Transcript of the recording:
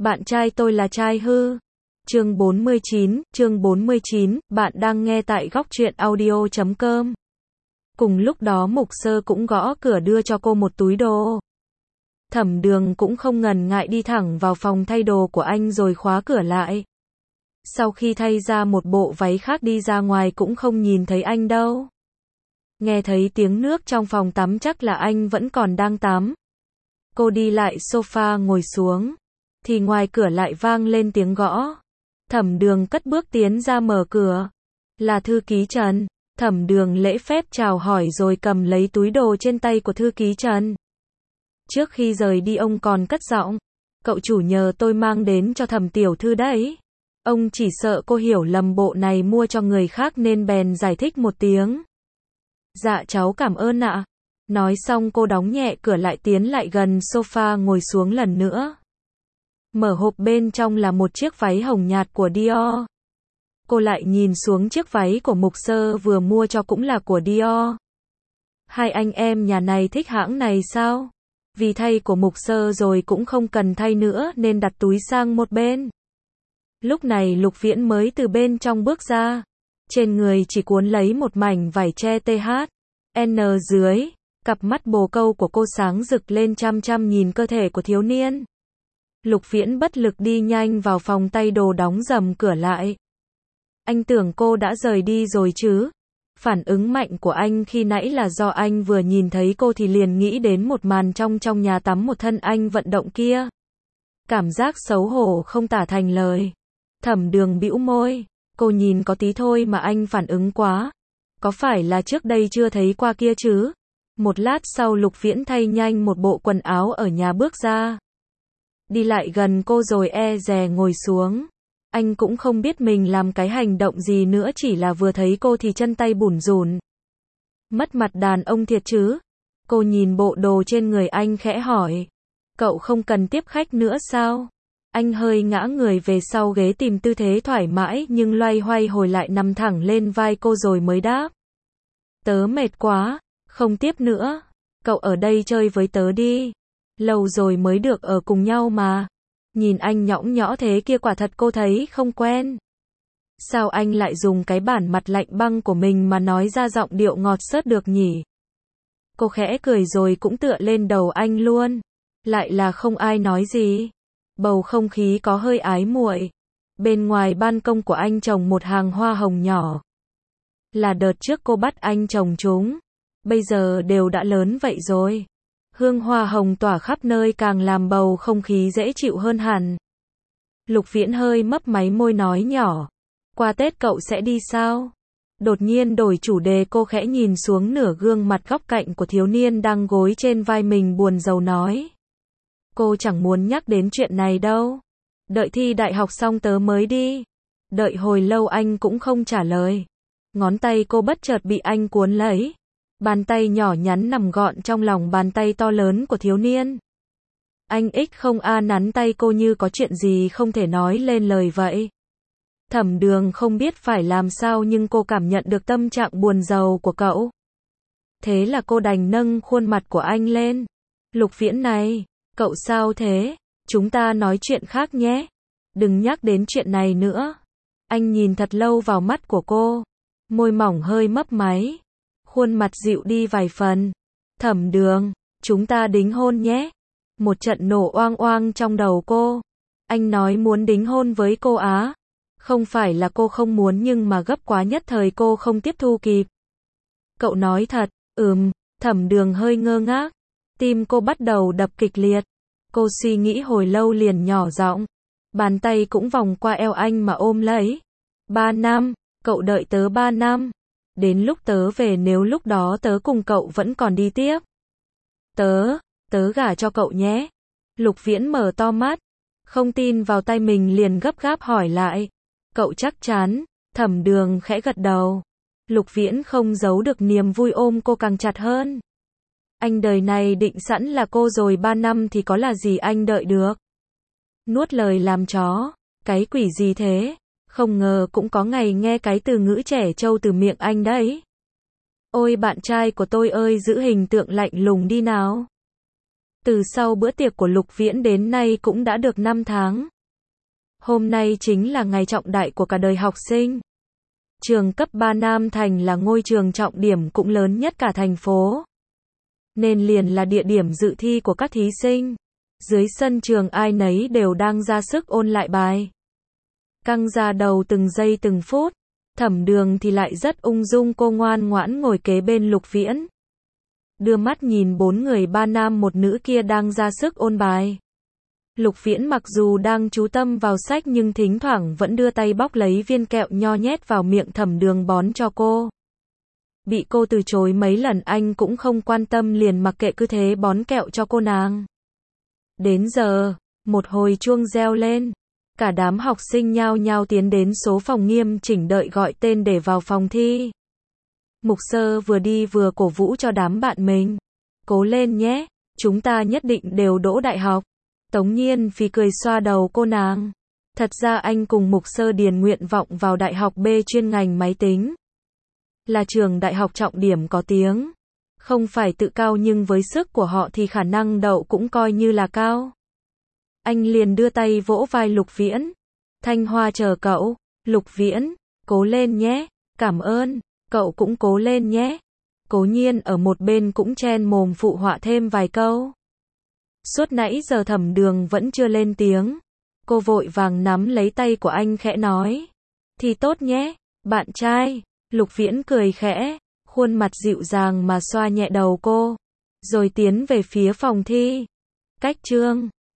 Bạn trai tôi là trai hư. Chương 49, bạn đang nghe tại góc truyện audio.com. Cùng lúc đó Mục Sơ cũng gõ cửa đưa cho cô một túi đồ. Thẩm Đường cũng không ngần ngại đi thẳng vào phòng thay đồ của anh rồi khóa cửa lại. Sau khi thay ra một bộ váy khác đi ra ngoài cũng không nhìn thấy anh đâu. Nghe thấy tiếng nước trong phòng tắm chắc là anh vẫn còn đang tắm. Cô đi lại sofa ngồi xuống, thì ngoài cửa lại vang lên tiếng gõ. Thẩm Đường cất bước tiến ra mở cửa. Là thư ký Trần. Thẩm Đường lễ phép chào hỏi rồi cầm lấy túi đồ trên tay của thư ký Trần. Trước khi rời đi ông còn cất giọng. Cậu chủ nhờ tôi mang đến cho Thẩm tiểu thư đấy. Ông chỉ sợ cô hiểu lầm bộ này mua cho người khác nên bèn giải thích một tiếng. Dạ cháu cảm ơn ạ. Nói xong cô đóng nhẹ cửa lại tiến lại gần sofa ngồi xuống lần nữa. Mở hộp bên trong là một chiếc váy hồng nhạt của Dior. Cô lại nhìn xuống chiếc váy của Mục Sơ vừa mua cho cũng là của Dior. Hai anh em nhà này thích hãng này sao? Vì thay của Mục Sơ rồi cũng không cần thay nữa nên đặt túi sang một bên. Lúc này Lục Viễn mới từ bên trong bước ra. Trên người chỉ cuốn lấy một mảnh vải che THN dưới. Cặp mắt bồ câu của cô sáng rực lên chăm chăm nhìn cơ thể của thiếu niên. Lục Viễn bất lực đi nhanh vào phòng tay đồ đóng rầm cửa lại. Anh tưởng cô đã rời đi rồi chứ. Phản ứng mạnh của anh khi nãy là do anh vừa nhìn thấy cô thì liền nghĩ đến một màn trong nhà tắm một thân anh vận động kia. Cảm giác xấu hổ không tả thành lời. Thẩm Đường bĩu môi. Cô nhìn có tí thôi mà anh phản ứng quá. Có phải là trước đây chưa thấy qua kia chứ? Một lát sau Lục Viễn thay nhanh một bộ quần áo ở nhà bước ra. Đi lại gần cô rồi e dè ngồi xuống. Anh cũng không biết mình làm cái hành động gì nữa, chỉ là vừa thấy cô thì chân tay bủn rủn. Mất mặt đàn ông thiệt chứ. Cô nhìn bộ đồ trên người anh khẽ hỏi. Cậu không cần tiếp khách nữa sao? Anh hơi ngã người về sau ghế tìm tư thế thoải mái nhưng loay hoay hồi lại nằm thẳng lên vai cô rồi mới đáp. Tớ mệt quá, không tiếp nữa. Cậu ở đây chơi với tớ đi. Lâu rồi mới được ở cùng nhau mà. Nhìn anh nhõng nhõ thế kia quả thật cô thấy không quen. Sao anh lại dùng cái bản mặt lạnh băng của mình mà nói ra giọng điệu ngọt xớt được nhỉ? Cô khẽ cười rồi cũng tựa lên đầu anh luôn. Lại là không ai nói gì. Bầu không khí có hơi ái muội. Bên ngoài ban công của anh trồng một hàng hoa hồng nhỏ. Là đợt trước cô bắt anh trồng chúng. Bây giờ đều đã lớn vậy rồi. Hương hoa hồng tỏa khắp nơi càng làm bầu không khí dễ chịu hơn hẳn. Lục Viễn hơi mấp máy môi nói nhỏ. Qua Tết cậu sẽ đi sao? Đột nhiên đổi chủ đề, cô khẽ nhìn xuống nửa gương mặt góc cạnh của thiếu niên đang gối trên vai mình buồn rầu nói. Cô chẳng muốn nhắc đến chuyện này đâu. Đợi thi đại học xong tớ mới đi. Đợi hồi lâu anh cũng không trả lời. Ngón tay cô bất chợt bị anh cuốn lấy. Bàn tay nhỏ nhắn nằm gọn trong lòng bàn tay to lớn của thiếu niên. Anh không nắn tay cô như có chuyện gì không thể nói lên lời vậy. Thẩm Đường không biết phải làm sao nhưng cô cảm nhận được tâm trạng buồn rầu của cậu. Thế là cô đành nâng khuôn mặt của anh lên. Lục Viễn này, cậu sao thế? Chúng ta nói chuyện khác nhé. Đừng nhắc đến chuyện này nữa. Anh nhìn thật lâu vào mắt của cô. Môi mỏng hơi mấp máy. Khuôn mặt dịu đi vài phần. Thẩm Đường, chúng ta đính hôn nhé. Một trận nổ oang oang trong đầu cô. Anh nói muốn đính hôn với cô á. Không phải là cô không muốn nhưng mà gấp quá nhất thời cô không tiếp thu kịp. Cậu nói thật, Thẩm Đường hơi ngơ ngác. Tim cô bắt đầu đập kịch liệt. Cô suy nghĩ hồi lâu liền nhỏ giọng. Bàn tay cũng vòng qua eo anh mà ôm lấy. 3 năm, cậu đợi tớ 3 năm. Đến lúc tớ về nếu lúc đó tớ cùng cậu vẫn còn đi tiếp. Tớ gả cho cậu nhé. Lục Viễn mở to mắt. Không tin vào tay mình liền gấp gáp hỏi lại. Cậu chắc chắn? Thẩm Đường khẽ gật đầu. Lục Viễn không giấu được niềm vui ôm cô càng chặt hơn. Anh đời này định sẵn là cô rồi 3 năm thì có là gì anh đợi được. Nuốt lời làm chó. Cái quỷ gì thế? Không ngờ cũng có ngày nghe cái từ ngữ trẻ trâu từ miệng anh đấy. Ôi bạn trai của tôi ơi, giữ hình tượng lạnh lùng đi nào. Từ sau bữa tiệc của Lục Viễn đến nay cũng đã được 5 tháng. Hôm nay chính là ngày trọng đại của cả đời học sinh. Trường cấp 3 Nam Thành là ngôi trường trọng điểm cũng lớn nhất cả thành phố, nên liền là địa điểm dự thi của các thí sinh. Dưới sân trường ai nấy đều đang ra sức ôn lại bài. Căng ra đầu từng giây từng phút. Thẩm Đường thì lại rất ung dung, cô ngoan ngoãn ngồi kế bên Lục Viễn. Đưa mắt nhìn 4 người 3 nam 1 nữ kia đang ra sức ôn bài. Lục Viễn mặc dù đang chú tâm vào sách nhưng thỉnh thoảng vẫn đưa tay bóc lấy viên kẹo nho nhét vào miệng Thẩm Đường bón cho cô. Bị cô từ chối mấy lần anh cũng không quan tâm, liền mặc kệ cứ thế bón kẹo cho cô nàng. Đến giờ, một hồi chuông reo lên. Cả đám học sinh nhao nhao tiến đến số phòng nghiêm chỉnh đợi gọi tên để vào phòng thi. Mục Sơ vừa đi vừa cổ vũ cho đám bạn mình. Cố lên nhé, chúng ta nhất định đều đỗ đại học. Tống Nhiên phì cười xoa đầu cô nàng. Thật ra anh cùng Mục Sơ điền nguyện vọng vào đại học B chuyên ngành máy tính. Là trường đại học trọng điểm có tiếng. Không phải tự cao nhưng với sức của họ thì khả năng đậu cũng coi như là cao. Anh liền đưa tay vỗ vai Lục Viễn. Thanh Hoa chờ cậu. Lục Viễn, cố lên nhé. Cảm ơn, cậu cũng cố lên nhé. Cố Nhiên ở một bên cũng chen mồm phụ họa thêm vài câu. Suốt nãy giờ Thẩm Đường vẫn chưa lên tiếng. Cô vội vàng nắm lấy tay của anh khẽ nói. Thì tốt nhé, bạn trai. Lục Viễn cười khẽ, khuôn mặt dịu dàng mà xoa nhẹ đầu cô. Rồi tiến về phía phòng thi. Cách chương